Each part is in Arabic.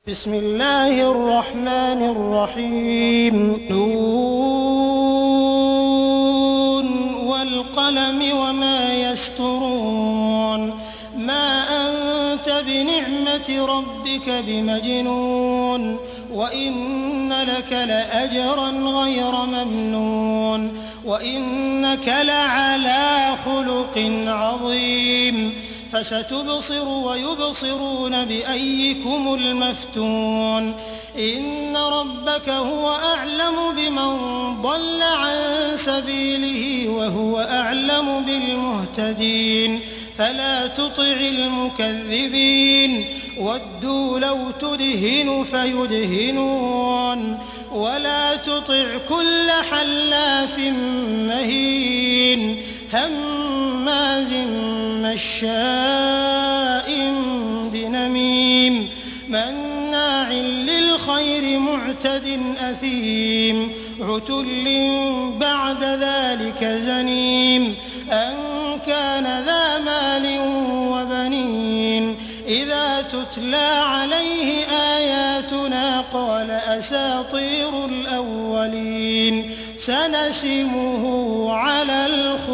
بسم الله الرحمن الرحيم نون والقلم وما يسطرون ما أنت بنعمة ربك بمجنون وإن لك لأجرا غير ممنون وإنك لعلى خلق عظيم فستبصر ويبصرون بأيكم المفتون إن ربك هو أعلم بمن ضل عن سبيله وهو أعلم بالمهتدين فلا تطع المكذبين ودوا لو تدهن فيدهنون ولا تطع كل حلاف مهين هماز مشاء بنميم مناع للخير معتد أثيم عتل بعد ذلك زنيم أن كان ذا مال وبنين إذا تتلى عليه آياتنا قال أساطير الأولين سنسمه على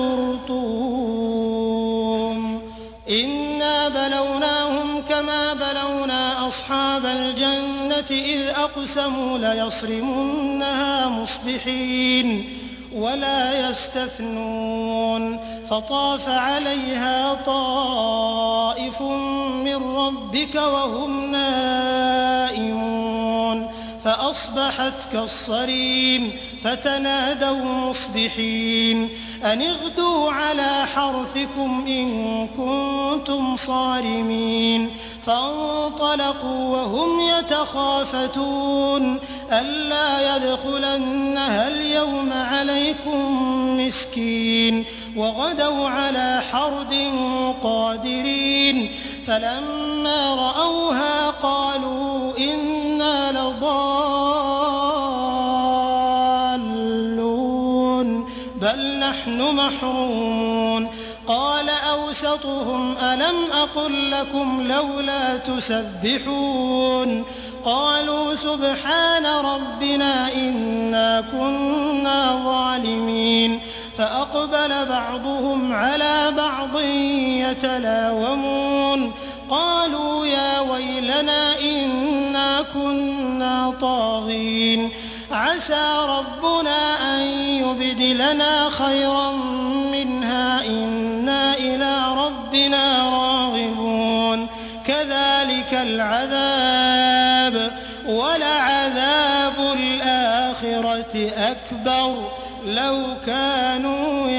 الخرطوم إنا بلوناهم كما بلونا أصحاب الجنة إذ أقسموا ليصرمنها مصبحين ولا يستثنون فطاف عليها طائف من ربك وهم نائمون فأصبحت كالصريم فتنادوا مصبحين أن اغدوا على حرثكم إن كنتم صارمين فانطلقوا وهم يتخافتون ألا يدخلنها اليوم عليكم مسكين وغدوا على حرد قادرين فلما رأوها قالوا إنا لضالون بل نحن محرومون قال أوسطهم ألم أقل لكم لولا تسبحون قالوا سبحان ربنا إنا كنا ظالمين فأقبل بعضهم على بعض يتلاومون قالوا يا ويلنا إنا كنا طاغين عسى ربنا أن يبدلنا خيرا منها إنا إلى ربنا راغبون كذلك العذاب ولعذاب الآخرة أكبر لو كانوا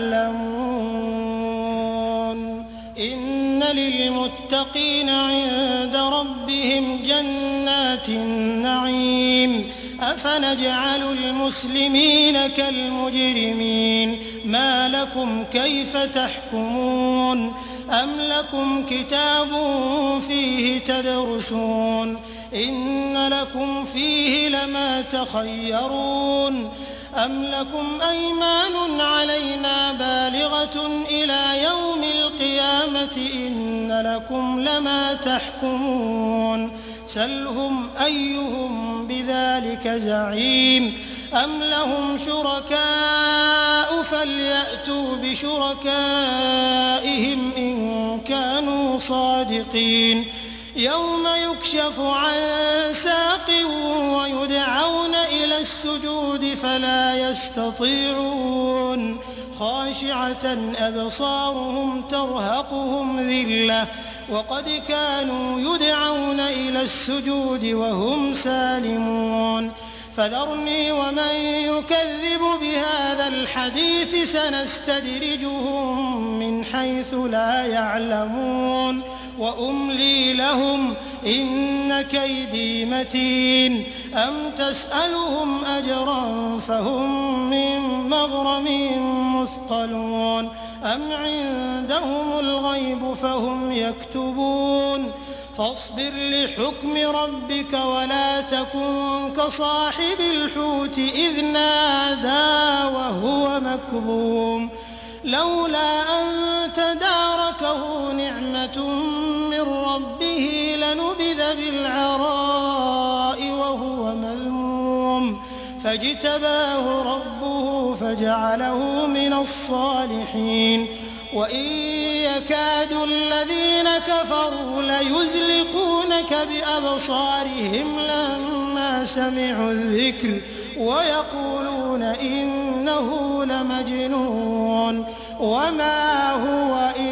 يعلمون إن للمتقين عند ربهم جنات النعيم أفنجعل المسلمين كالمجرمين ما لكم كيف تحكمون أم لكم كتاب فيه تدرسون إن لكم فيه لما تخيرون أم لكم أيمان علينا بالغة إلى يوم القيامة إن لكم لما تحكمون سلهم أيهم بذلك زعيم أم لهم شركاء فليأتوا بشركائهم إن كانوا صادقين يوم يكشف عن ساق ويدعون إلى السجود فلا يستطيعون خاشعة أبصارهم ترهقهم ذلة وقد كانوا يدعون إلى السجود وهم سالمون فذرني ومن يكذب بهذا الحديث سنستدرجهم من حيث لا يعلمون وأملي لهم إن كيدي متين أم تسألهم أجرا فهم من مغرم مثقلون أم عندهم الغيب فهم يكتبون فاصبر لحكم ربك ولا تكن كصاحب الحوت إذ نادى وهو مكظوم لولا أن تداركه نعمة من ربه لنبذ بالعراء فاجتباه ربه فجعله من الصالحين وإن يكاد الذين كفروا ليزلقونك بأبصارهم لما سمعوا الذكر ويقولون إنه لمجنون وما هو